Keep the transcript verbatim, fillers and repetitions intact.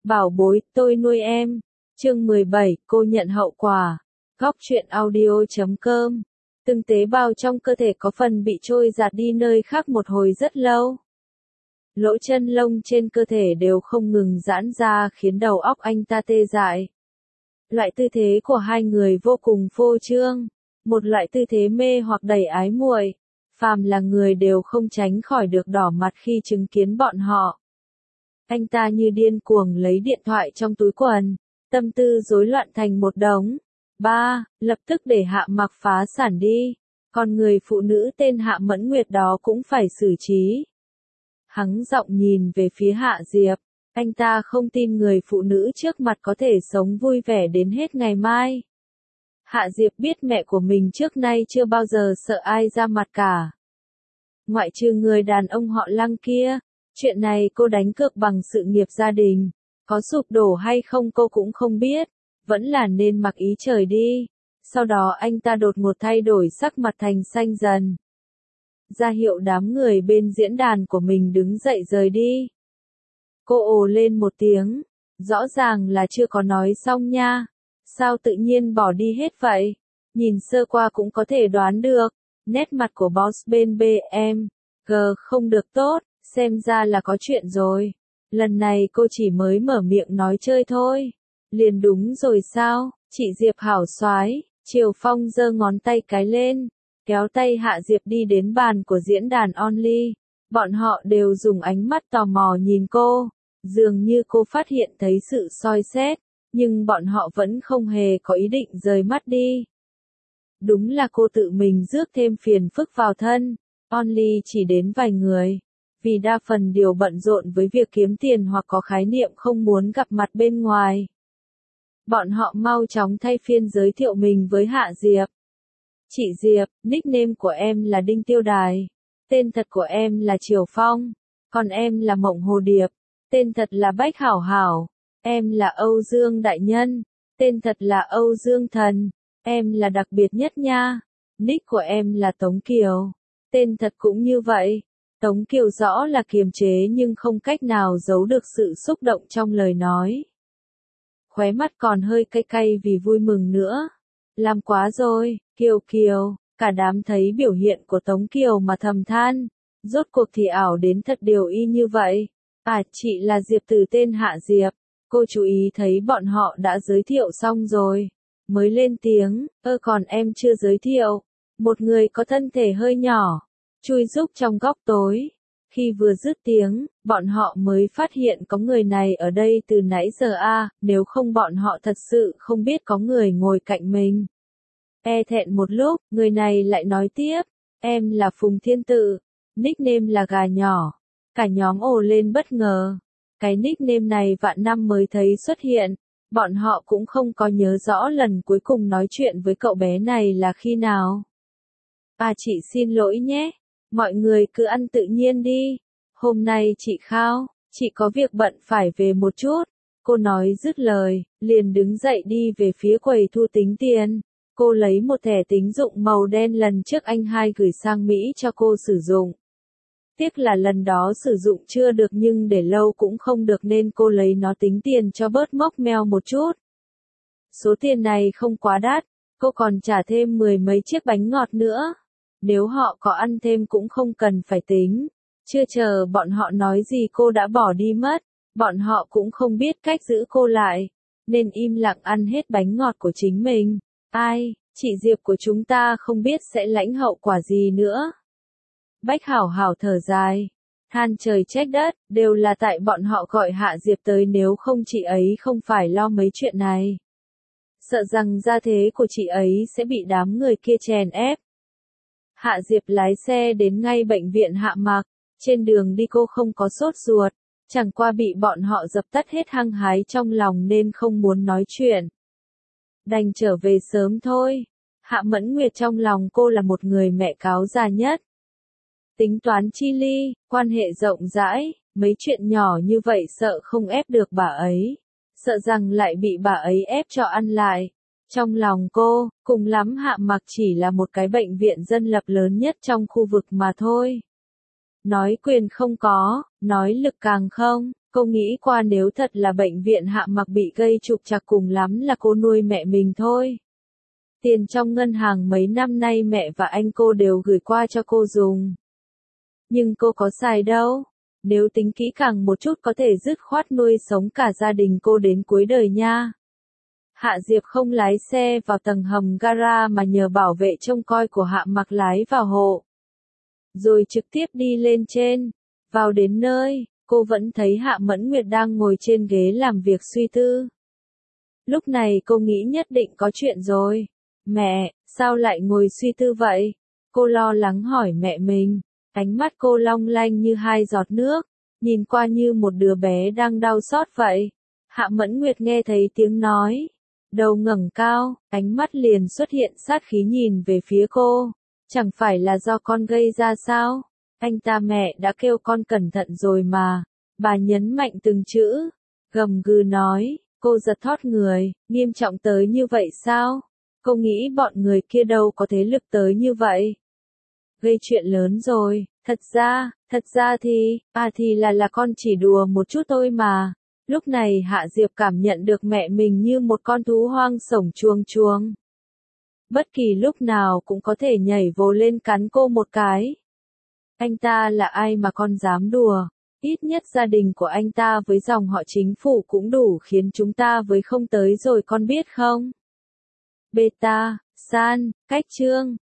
Bảo bối, tôi nuôi em. Chương mười bảy, cô nhận hậu quả. Góc truyện audio chấm com. Từng tế bào trong cơ thể có phần bị trôi giạt đi nơi khác một hồi rất lâu. Lỗ chân lông trên cơ thể đều không ngừng giãn ra khiến đầu óc anh ta tê dại. Loại tư thế của hai người vô cùng phô trương, một loại tư thế mê hoặc đầy ái muội. Phàm là người đều không tránh khỏi được đỏ mặt khi chứng kiến bọn họ. Anh ta như điên cuồng lấy điện thoại trong túi quần, tâm tư rối loạn thành một đống. Ba, lập tức để Hạ Mặc phá sản đi, còn người phụ nữ tên Hạ Mẫn Nguyệt đó cũng phải xử trí. Hắn giọng nhìn về phía Hạ Diệp, anh ta không tin người phụ nữ trước mặt có thể sống vui vẻ đến hết ngày mai. Hạ Diệp biết mẹ của mình trước nay chưa bao giờ sợ ai ra mặt cả. Ngoại trừ người đàn ông họ Lăng kia, chuyện này cô đánh cược bằng sự nghiệp gia đình. Có sụp đổ hay không cô cũng không biết, vẫn là nên mặc ý trời đi. Sau đó anh ta đột ngột thay đổi sắc mặt thành xanh dần. Ra hiệu đám người bên diễn đàn của mình đứng dậy rời đi. Cô ồ lên một tiếng, rõ ràng là chưa có nói xong nha. Sao tự nhiên bỏ đi hết vậy? Nhìn sơ qua cũng có thể đoán được, nét mặt của boss bên bê em giê không được tốt, xem ra là có chuyện rồi. Lần này cô chỉ mới mở miệng nói chơi thôi. Liền đúng rồi sao, chị Diệp hảo soái. Triều Phong giơ ngón tay cái lên, kéo tay Hạ Diệp đi đến bàn của diễn đàn Only. Bọn họ đều dùng ánh mắt tò mò nhìn cô, dường như cô phát hiện thấy sự soi xét, nhưng bọn họ vẫn không hề có ý định rời mắt đi. Đúng là cô tự mình rước thêm phiền phức vào thân. Only chỉ đến vài người, vì đa phần đều bận rộn với việc kiếm tiền hoặc có khái niệm không muốn gặp mặt bên ngoài. Bọn họ mau chóng thay phiên giới thiệu mình với Hạ Diệp. Chị Diệp, nickname của em là Đinh Tiêu Đài. Tên thật của em là Triều Phong. Còn em là Mộng Hồ Điệp. Tên thật là Bách Hảo Hảo. Em là Âu Dương Đại Nhân. Tên thật là Âu Dương Thần. Em là đặc biệt nhất nha. Nick của em là Tống Kiều. Tên thật cũng như vậy. Tống Kiều rõ là kiềm chế nhưng không cách nào giấu được sự xúc động trong lời nói. Khóe mắt còn hơi cay cay vì vui mừng nữa. Làm quá rồi, Kiều Kiều. Cả đám thấy biểu hiện của Tống Kiều mà thầm than. Rốt cuộc thì ảo đến thật điều y như vậy. À, chị là Diệp từ tên Hạ Diệp. Cô chú ý thấy bọn họ đã giới thiệu xong rồi. Mới lên tiếng, ơ còn em chưa giới thiệu. Một người có thân thể hơi nhỏ, chui rúc trong góc tối. Khi vừa dứt tiếng, bọn họ mới phát hiện có người này ở đây từ nãy giờ a, à, nếu không bọn họ thật sự không biết có người ngồi cạnh mình. E thẹn một lúc, người này lại nói tiếp, em là Phùng Thiên Tự, nickname là Gà Nhỏ. Cả nhóm ồ lên bất ngờ. Cái nickname này vạn năm mới thấy xuất hiện, bọn họ cũng không có nhớ rõ lần cuối cùng nói chuyện với cậu bé này là khi nào. À chị xin lỗi nhé. Mọi người cứ ăn tự nhiên đi. Hôm nay chị khao, chị có việc bận phải về một chút. Cô nói dứt lời, liền đứng dậy đi về phía quầy thu tính tiền. Cô lấy một thẻ tín dụng màu đen lần trước anh hai gửi sang Mỹ cho cô sử dụng. Tiếc là lần đó sử dụng chưa được nhưng để lâu cũng không được nên cô lấy nó tính tiền cho bớt mốc meo một chút. Số tiền này không quá đắt, cô còn trả thêm mười mấy chiếc bánh ngọt nữa. Nếu họ có ăn thêm cũng không cần phải tính. Chưa chờ bọn họ nói gì cô đã bỏ đi mất. Bọn họ cũng không biết cách giữ cô lại, nên im lặng ăn hết bánh ngọt của chính mình. Ai, chị Diệp của chúng ta không biết sẽ lãnh hậu quả gì nữa. Bách Hảo Hảo thở dài, than trời trách đất, đều là tại bọn họ gọi Hạ Diệp tới, nếu không chị ấy không phải lo mấy chuyện này. Sợ rằng gia thế của chị ấy sẽ bị đám người kia chèn ép. Hạ Diệp lái xe đến ngay bệnh viện Hạ Mặc, trên đường đi cô không có sốt ruột, chẳng qua bị bọn họ dập tắt hết hăng hái trong lòng nên không muốn nói chuyện. Đành trở về sớm thôi. Hạ Mẫn Nguyệt trong lòng cô là một người mẹ cáo già nhất. Tính toán chi ly, quan hệ rộng rãi, mấy chuyện nhỏ như vậy sợ không ép được bà ấy, sợ rằng lại bị bà ấy ép cho ăn lại. Trong lòng cô, cùng lắm Hạ Mặc chỉ là một cái bệnh viện dân lập lớn nhất trong khu vực mà thôi. Nói quyền không có, nói lực càng không, Cô nghĩ qua nếu thật là bệnh viện Hạ Mặc bị gây trục trặc cùng lắm là cô nuôi mẹ mình thôi. Tiền trong ngân hàng mấy năm nay mẹ và anh cô đều gửi qua cho cô dùng. Nhưng cô có xài đâu. Nếu tính kỹ càng một chút có thể dứt khoát nuôi sống cả gia đình cô đến cuối đời nha. Hạ Diệp không lái xe vào tầng hầm gara mà nhờ bảo vệ trông coi của Hạ Mặc lái vào hộ. Rồi trực tiếp đi lên trên. Vào đến nơi, cô vẫn thấy Hạ Mẫn Nguyệt đang ngồi trên ghế làm việc suy tư. Lúc này cô nghĩ nhất định có chuyện rồi. Mẹ, sao lại ngồi suy tư vậy? Cô lo lắng hỏi mẹ mình. Ánh mắt cô long lanh như hai giọt nước, nhìn qua như một đứa bé đang đau xót vậy. Hạ Mẫn Nguyệt nghe thấy tiếng nói, đầu ngẩng cao, ánh mắt liền xuất hiện sát khí nhìn về phía cô. Chẳng phải là do con gây ra sao? Anh ta mẹ đã kêu con cẩn thận rồi mà. Bà nhấn mạnh từng chữ, gầm gừ nói, cô giật thót người, nghiêm trọng tới như vậy sao? Cô nghĩ bọn người kia đâu có thế lực tới như vậy. Gây chuyện lớn rồi, thật ra, thật ra thì, à thì là là con chỉ đùa một chút thôi mà. Lúc này Hạ Diệp cảm nhận được mẹ mình như một con thú hoang sổng chuông chuông. Bất kỳ lúc nào cũng có thể nhảy vồ lên cắn cô một cái. Anh ta là ai mà con dám đùa? Ít nhất gia đình của anh ta với dòng họ chính phủ cũng đủ khiến chúng ta với không tới rồi con biết không? Beta, San, Cách Trương.